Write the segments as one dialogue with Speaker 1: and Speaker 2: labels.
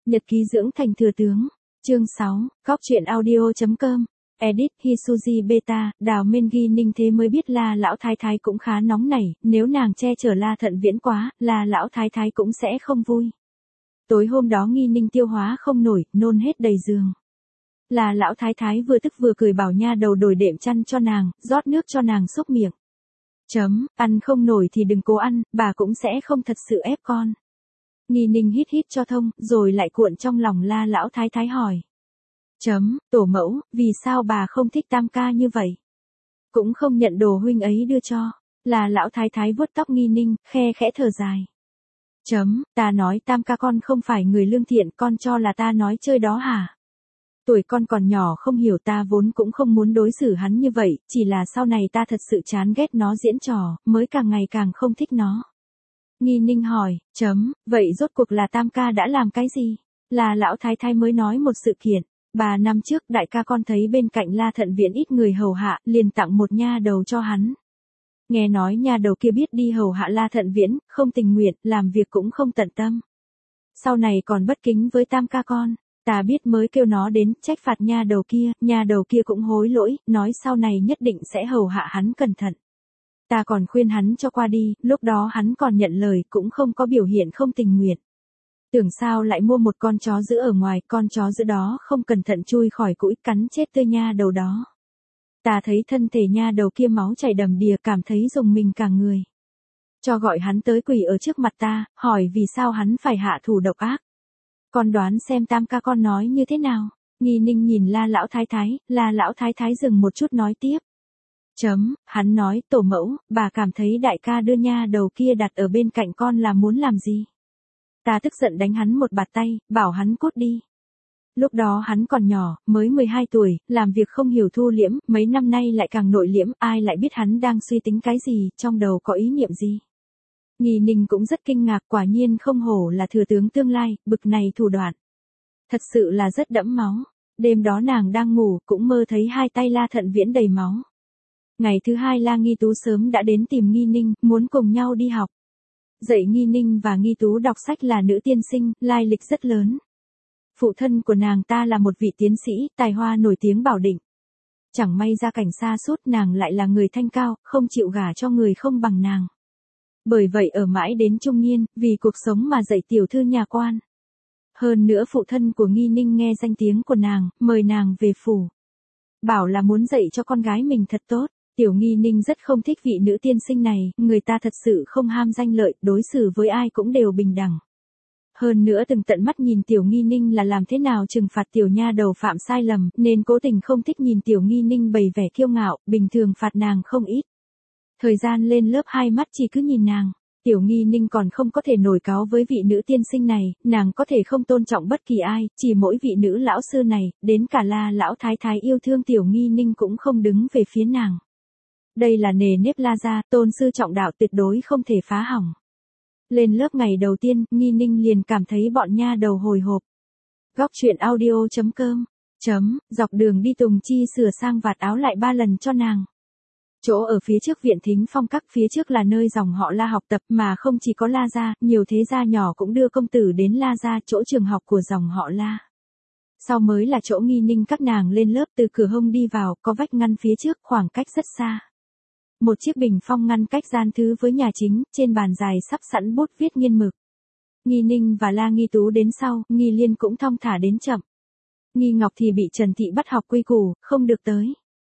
Speaker 1: Nhật ký dưỡng thành thừa tướng. Chương 6, Góc truyện audio.com. Edit Hisuji Beta, Đào Minh ghi Ninh thế mới biết là lão thái thái cũng khá nóng nảy, nếu nàng che chở La Thận Viễn quá, là lão thái thái cũng sẽ không vui. Tối hôm đó Nghi Ninh tiêu hóa không nổi, nôn hết đầy giường. Là lão thái thái vừa tức vừa cười bảo nha đầu đổi đệm chăn cho nàng, rót nước cho nàng xúc miệng. Ăn không nổi thì đừng cố ăn, bà cũng sẽ không thật sự ép con. Nghi Ninh hít hít cho thông, rồi lại cuộn trong lòng la lão thái thái hỏi. Tổ mẫu, vì sao bà không thích Tam ca như vậy? Cũng không nhận đồ huynh ấy đưa cho. Là lão thái thái vuốt tóc Nghi Ninh, khe khẽ thở dài. Ta nói Tam ca con không phải người lương thiện, con cho là ta nói chơi đó hả? Tuổi con còn nhỏ không hiểu, ta vốn cũng không muốn đối xử hắn như vậy, chỉ là sau này ta thật sự chán ghét nó diễn trò, mới càng ngày càng không thích nó. Nghi Ninh hỏi, vậy rốt cuộc là Tam ca đã làm cái gì? Là lão thái thái mới nói một sự kiện. 3 năm trước đại ca con thấy bên cạnh La Thận Viễn ít người hầu hạ, liền tặng một nha đầu cho hắn. Nghe nói nha đầu kia biết đi hầu hạ La Thận Viễn, không tình nguyện, làm việc cũng không tận tâm. Sau này còn bất kính với Tam ca con, ta biết mới kêu nó đến trách phạt nha đầu kia cũng hối lỗi, nói sau này nhất định sẽ hầu hạ hắn cẩn thận. Ta còn khuyên hắn cho qua đi, lúc đó hắn còn nhận lời, cũng không có biểu hiện không tình nguyện. Tưởng sao lại mua một con chó giữ ở ngoài, con chó giữ đó không cẩn thận chui khỏi cũi cắn chết tươi nha đầu đó. Ta thấy thân thể nha đầu kia máu chảy đầm đìa, cảm thấy rùng mình cả người. Cho gọi hắn tới quỳ ở trước mặt ta, hỏi vì sao hắn phải hạ thủ độc ác. Con đoán xem Tam ca con nói như thế nào? Nghi Ninh nhìn la lão thái thái dừng một chút nói tiếp. Hắn nói, tổ mẫu, bà cảm thấy đại ca đưa nha đầu kia đặt ở bên cạnh con là muốn làm gì? Ta tức giận đánh hắn một bạt tay, bảo hắn cút đi. Lúc đó hắn còn nhỏ, mới 12 tuổi, làm việc không hiểu thu liễm, mấy năm nay lại càng nội liễm, ai lại biết hắn đang suy tính cái gì, trong đầu có ý niệm gì. Nghi Ninh cũng rất kinh ngạc, quả nhiên không hổ là thừa tướng tương lai, bực này thủ đoạn. Thật sự là rất đẫm máu. Đêm đó nàng đang ngủ, cũng mơ thấy hai tay La Thận Viễn đầy máu. Ngày thứ hai La Nghi Tú sớm đã đến tìm Nghi Ninh, muốn cùng nhau đi học. Dạy Nghi Ninh và Nghi Tú đọc sách là nữ tiên sinh, lai lịch rất lớn. Phụ thân của nàng ta là một vị tiến sĩ, tài hoa nổi tiếng Bảo Định. Chẳng may ra cảnh xa suốt, nàng lại là người thanh cao, không chịu gả cho người không bằng nàng. Bởi vậy ở mãi đến trung niên, vì cuộc sống mà dạy tiểu thư nhà quan. Hơn nữa phụ thân của Nghi Ninh nghe danh tiếng của nàng, mời nàng về phủ. Bảo là muốn dạy cho con gái mình thật tốt. Tiểu Nghi Ninh rất không thích vị nữ tiên sinh này, người ta thật sự không ham danh lợi, đối xử với ai cũng đều bình đẳng. Hơn nữa từng tận mắt nhìn Tiểu Nghi Ninh là làm thế nào trừng phạt tiểu nha đầu phạm sai lầm, nên cố tình không thích nhìn Tiểu Nghi Ninh bày vẻ kiêu ngạo, bình thường phạt nàng không ít. Thời gian lên lớp 2 mắt chỉ cứ nhìn nàng. Tiểu Nghi Ninh còn không có thể nổi cáu với vị nữ tiên sinh này, nàng có thể không tôn trọng bất kỳ ai, chỉ mỗi vị nữ lão sư này, đến cả la lão thái thái yêu thương Tiểu Nghi Ninh cũng không đứng về phía nàng. Đây là nề nếp La gia, tôn sư trọng đạo tuyệt đối không thể phá hỏng. Lên lớp ngày đầu tiên, Nghi Ninh liền cảm thấy bọn nha đầu hồi hộp. Góc truyện audio.com. Dọc đường đi Tùng Chi sửa sang vạt áo lại 3 lần cho nàng. Chỗ ở phía trước viện Thính Phong Các, phía trước là nơi dòng họ La học tập, mà không chỉ có La gia, nhiều thế gia nhỏ cũng đưa công tử đến La gia, chỗ trường học của dòng họ La. Sau mới là chỗ Nghi Ninh các nàng lên lớp, từ cửa hông đi vào, có vách ngăn phía trước, khoảng cách rất xa. Một chiếc bình phong ngăn cách gian thứ với nhà chính, trên bàn dài sắp sẵn bút viết nghiên mực. Nghi Ninh và La Nghi Tú đến sau, Nghi Liên cũng thong thả đến chậm. Nghi Ngọc thì bị Trần Thị bắt học quy củ, không được tới.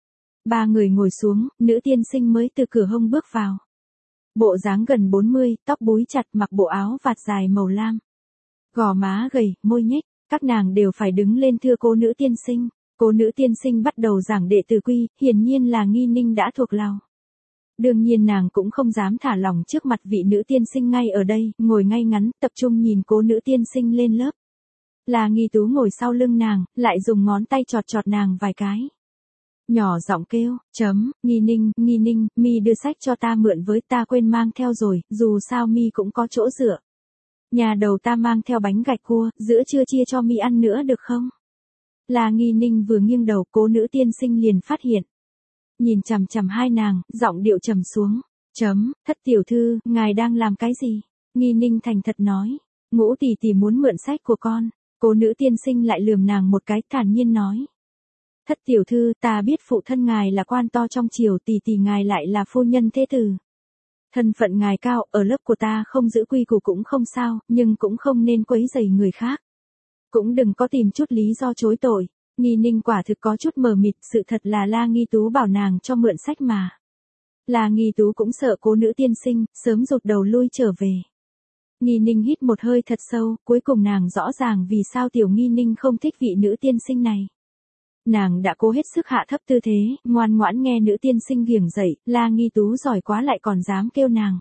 Speaker 1: 3 người ngồi xuống, nữ tiên sinh mới từ cửa hông bước vào. Bộ dáng gần 40, tóc búi chặt, mặc bộ áo vạt dài màu lam. Gò má gầy, môi nhếch, các nàng đều phải đứng lên thưa cô nữ tiên sinh. Cô nữ tiên sinh bắt đầu giảng đệ tử quy, hiển nhiên là Nghi Ninh đã thuộc lòng. Đương nhiên nàng cũng không dám thả lỏng trước mặt vị nữ tiên sinh ngay ở đây, ngồi ngay ngắn, tập trung nhìn cô nữ tiên sinh lên lớp. Là Nghi Tú ngồi sau lưng nàng, lại dùng ngón tay chọt chọt nàng vài cái. Nhỏ giọng kêu, Nghi Ninh, mi đưa sách cho ta mượn với, ta quên mang theo rồi, dù sao mi cũng có chỗ dựa. Nhà đầu ta mang theo bánh gạch cua, giữa trưa chia cho mi ăn nữa được không? Là Nghi Ninh vừa nghiêng đầu, cô nữ tiên sinh liền phát hiện. Nhìn chằm chằm hai nàng, giọng điệu trầm xuống. Thất tiểu thư, ngài đang làm cái gì? Nghi Ninh thành thật nói. Ngũ tỷ tỷ muốn mượn sách của con. Cô nữ tiên sinh lại lườm nàng một cái, thản nhiên nói. Thất tiểu thư, ta biết phụ thân ngài là quan to trong triều, tỷ ngài lại là phu nhân thế tử. Thân phận ngài cao, ở lớp của ta không giữ quy củ cũng không sao, nhưng cũng không nên quấy rầy người khác. Cũng đừng có tìm chút lý do chối tội. Nghi Ninh quả thực có chút mờ mịt, sự thật là La Nghi Tú bảo nàng cho mượn sách mà. La Nghi Tú cũng sợ cô nữ tiên sinh, sớm rụt đầu lui trở về. Nghi Ninh hít một hơi thật sâu, cuối cùng nàng rõ ràng vì sao tiểu Nghi Ninh không thích vị nữ tiên sinh này. Nàng đã cố hết sức hạ thấp tư thế, ngoan ngoãn nghe nữ tiên sinh ghiềng dậy, La Nghi Tú giỏi quá lại còn dám kêu nàng.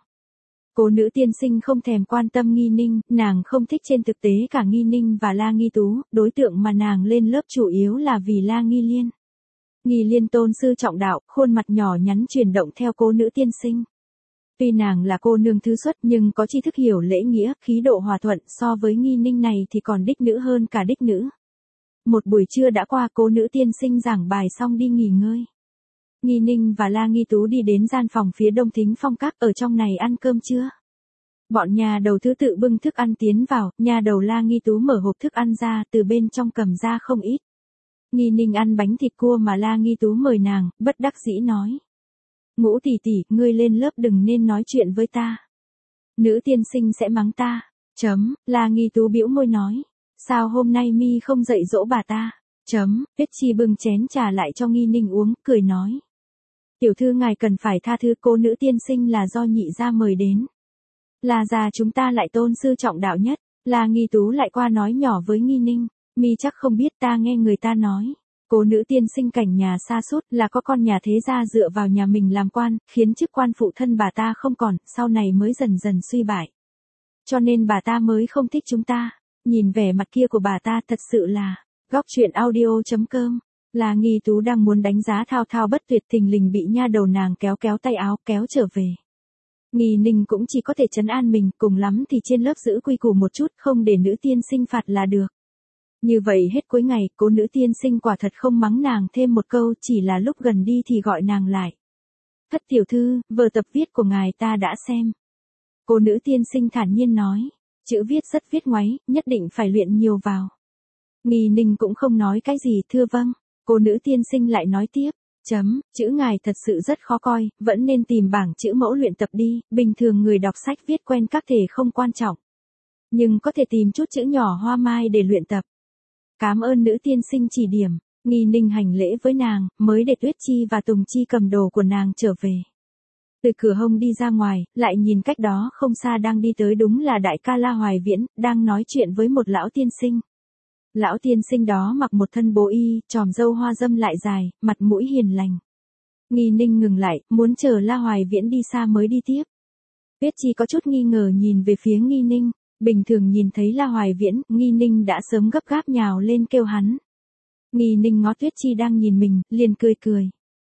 Speaker 1: Cô nữ tiên sinh không thèm quan tâm Nghi Ninh, nàng không thích trên thực tế cả Nghi Ninh và La Nghi Tú, đối tượng mà nàng lên lớp chủ yếu là vì La Nghi Liên. Nghi Liên tôn sư trọng đạo, khuôn mặt nhỏ nhắn chuyển động theo cô nữ tiên sinh. Tuy nàng là cô nương thứ xuất nhưng có tri thức hiểu lễ nghĩa, khí độ hòa thuận, so với Nghi Ninh này thì còn đích nữ hơn cả đích nữ. Một buổi trưa đã qua, cô nữ tiên sinh giảng bài xong đi nghỉ ngơi. Nghi Ninh và La Nghi Tú đi đến gian phòng phía đông Thính Phong Các, ở trong này ăn cơm trưa. Bọn nhà đầu thứ tự bưng thức ăn tiến vào, nhà đầu La Nghi Tú mở hộp thức ăn ra, từ bên trong cầm ra không ít. Nghi Ninh ăn bánh thịt cua mà La Nghi Tú mời nàng, bất đắc dĩ nói. Ngũ tỷ tỷ, ngươi lên lớp đừng nên nói chuyện với ta. Nữ tiên sinh sẽ mắng ta. La Nghi Tú bĩu môi nói. Sao hôm nay mi không dạy dỗ bà ta? Tuyết Chi bưng chén trà lại cho Nghi Ninh uống, cười nói. Tiểu thư ngài cần phải tha thứ, cô nữ tiên sinh là do nhị gia mời đến. La gia chúng ta lại tôn sư trọng đạo nhất. La Nghi Tú lại qua nói nhỏ với Nghi Ninh. Mi chắc không biết, ta nghe người ta nói. Cô nữ tiên sinh cảnh nhà xa sút là có con nhà thế gia dựa vào nhà mình làm quan, khiến chức quan phụ thân bà ta không còn, sau này mới dần dần suy bại. Cho nên bà ta mới không thích chúng ta. Nhìn vẻ mặt kia của bà ta thật sự là. Góc truyện audio.com. La Nghi Tú đang muốn đánh giá thao thao bất tuyệt, thình lình bị nha đầu nàng kéo tay áo kéo trở về. Nghi Ninh cũng chỉ có thể trấn an mình, cùng lắm thì trên lớp giữ quy củ một chút, không để nữ tiên sinh phạt là được. Như vậy hết cuối ngày, cô nữ tiên sinh quả thật không mắng nàng thêm một câu, chỉ là lúc gần đi thì gọi nàng lại. Thất tiểu thư, vở tập viết của ngài ta đã xem. Cô nữ tiên sinh thản nhiên nói, chữ viết rất viết ngoáy, nhất định phải luyện nhiều vào. Nghi Ninh cũng không nói cái gì, thưa vâng. Cô nữ tiên sinh lại nói tiếp, chữ ngài thật sự rất khó coi, vẫn nên tìm bảng chữ mẫu luyện tập đi, bình thường người đọc sách viết quen các thể không quan trọng. Nhưng có thể tìm chút chữ nhỏ hoa mai để luyện tập. Cảm ơn nữ tiên sinh chỉ điểm. Nghi Ninh hành lễ với nàng, mới để Tuyết Chi và Tùng Chi cầm đồ của nàng trở về. Từ cửa hông đi ra ngoài, lại nhìn cách đó không xa đang đi tới đúng là đại ca La Hoài Viễn, đang nói chuyện với một lão tiên sinh. Lão tiên sinh đó mặc một thân bố y, tròm râu hoa râm lại dài, mặt mũi hiền lành. Nghi Ninh ngừng lại, muốn chờ La Hoài Viễn đi xa mới đi tiếp. Tuyết Chi có chút nghi ngờ nhìn về phía Nghi Ninh. Bình thường nhìn thấy La Hoài Viễn, Nghi Ninh đã sớm gấp gáp nhào lên kêu hắn. Nghi Ninh ngó Tuyết Chi đang nhìn mình, liền cười.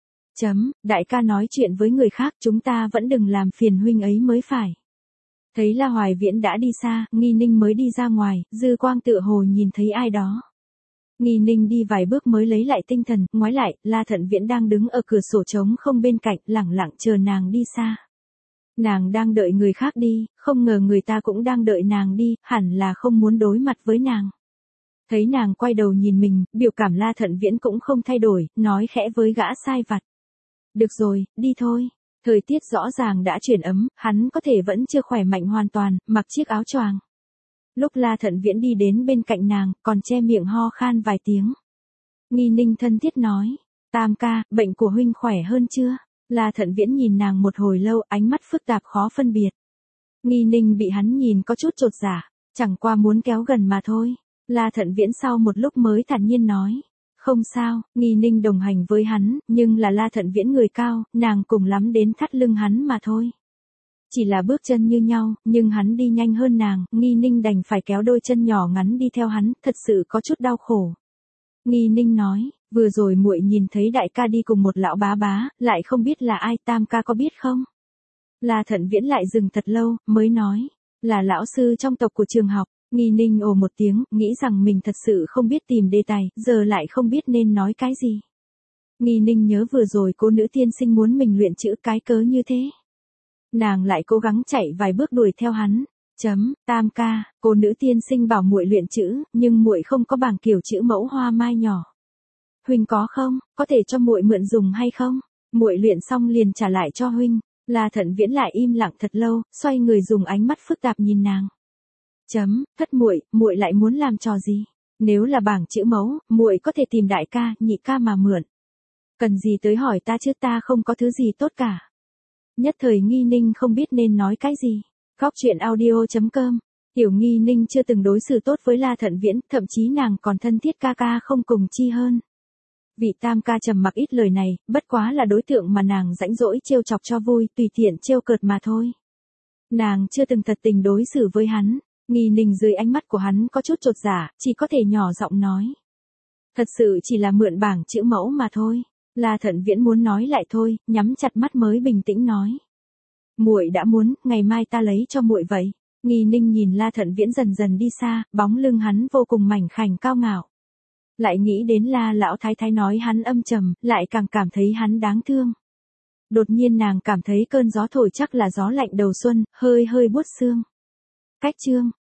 Speaker 1: Đại ca nói chuyện với người khác, chúng ta vẫn đừng làm phiền huynh ấy mới phải. Thấy La Hoài Viễn đã đi xa, Nghi Ninh mới đi ra ngoài, dư quang tựa hồ nhìn thấy ai đó. Nghi Ninh đi vài bước mới lấy lại tinh thần, ngoái lại, La Thận Viễn đang đứng ở cửa sổ trống không bên cạnh, lẳng lặng chờ nàng đi xa. Nàng đang đợi người khác đi, không ngờ người ta cũng đang đợi nàng đi, hẳn là không muốn đối mặt với nàng. Thấy nàng quay đầu nhìn mình, biểu cảm La Thận Viễn cũng không thay đổi, nói khẽ với gã sai vặt. Được rồi, đi thôi. Thời tiết rõ ràng đã chuyển ấm, hắn có thể vẫn chưa khỏe mạnh hoàn toàn, mặc chiếc áo choàng. Lúc La Thận Viễn đi đến bên cạnh nàng, còn che miệng ho khan vài tiếng. Nghi Ninh thân thiết nói, Tam ca, bệnh của huynh khỏe hơn chưa? La Thận Viễn nhìn nàng một hồi lâu, ánh mắt phức tạp khó phân biệt. Nghi Ninh bị hắn nhìn có chút chột dạ, chẳng qua muốn kéo gần mà thôi. La Thận Viễn sau một lúc mới thản nhiên nói, không sao. Nghi Ninh đồng hành với hắn, nhưng là La Thận Viễn người cao, nàng cùng lắm đến thắt lưng hắn mà thôi. Chỉ là bước chân như nhau, nhưng hắn đi nhanh hơn nàng, Nghi Ninh đành phải kéo đôi chân nhỏ ngắn đi theo hắn, thật sự có chút đau khổ. Nghi Ninh nói, vừa rồi muội nhìn thấy đại ca đi cùng một lão bá, lại không biết là ai, Tam ca có biết không? La Thận Viễn lại dừng thật lâu, mới nói, là lão sư trong tộc của trường học. Nghi Ninh ồ một tiếng, nghĩ rằng mình thật sự không biết tìm đề tài, giờ lại không biết nên nói cái gì. Nghi Ninh nhớ vừa rồi cô nữ tiên sinh muốn mình luyện chữ, cái cớ như thế. Nàng lại cố gắng chạy vài bước đuổi theo hắn. Tam ca, cô nữ tiên sinh bảo muội luyện chữ, nhưng muội không có bảng kiểu chữ mẫu hoa mai nhỏ. Huynh có không, có thể cho muội mượn dùng hay không? Muội luyện xong liền trả lại cho huynh. La Thận Viễn lại im lặng thật lâu, xoay người dùng ánh mắt phức tạp nhìn nàng. Thất muội lại muốn làm trò gì? Nếu là bảng chữ mẫu, muội có thể tìm đại ca, nhị ca mà mượn. Cần gì tới hỏi ta chứ, ta không có thứ gì tốt cả. Nhất thời Nghi Ninh không biết nên nói cái gì. Góc truyện audio.com. Tiểu Nghi Ninh chưa từng đối xử tốt với La Thận Viễn, thậm chí nàng còn thân thiết ca ca không cùng chi hơn. Vị tam ca trầm mặc ít lời này, bất quá là đối tượng mà nàng rãnh rỗi trêu chọc cho vui, tùy tiện trêu cợt mà thôi. Nàng chưa từng thật tình đối xử với hắn. Nghi Ninh dưới ánh mắt của hắn có chút chột dạ, chỉ có thể nhỏ giọng nói. Thật sự chỉ là mượn bảng chữ mẫu mà thôi. La Thận Viễn muốn nói lại thôi, nhắm chặt mắt mới bình tĩnh nói. Muội đã muốn, ngày mai ta lấy cho muội vậy. Nghi Ninh nhìn La Thận Viễn dần dần đi xa, bóng lưng hắn vô cùng mảnh khảnh cao ngạo. Lại nghĩ đến La lão thái thái nói hắn âm trầm, lại càng cảm thấy hắn đáng thương. Đột nhiên nàng cảm thấy cơn gió thổi chắc là gió lạnh đầu xuân, hơi hơi buốt xương. Cách chương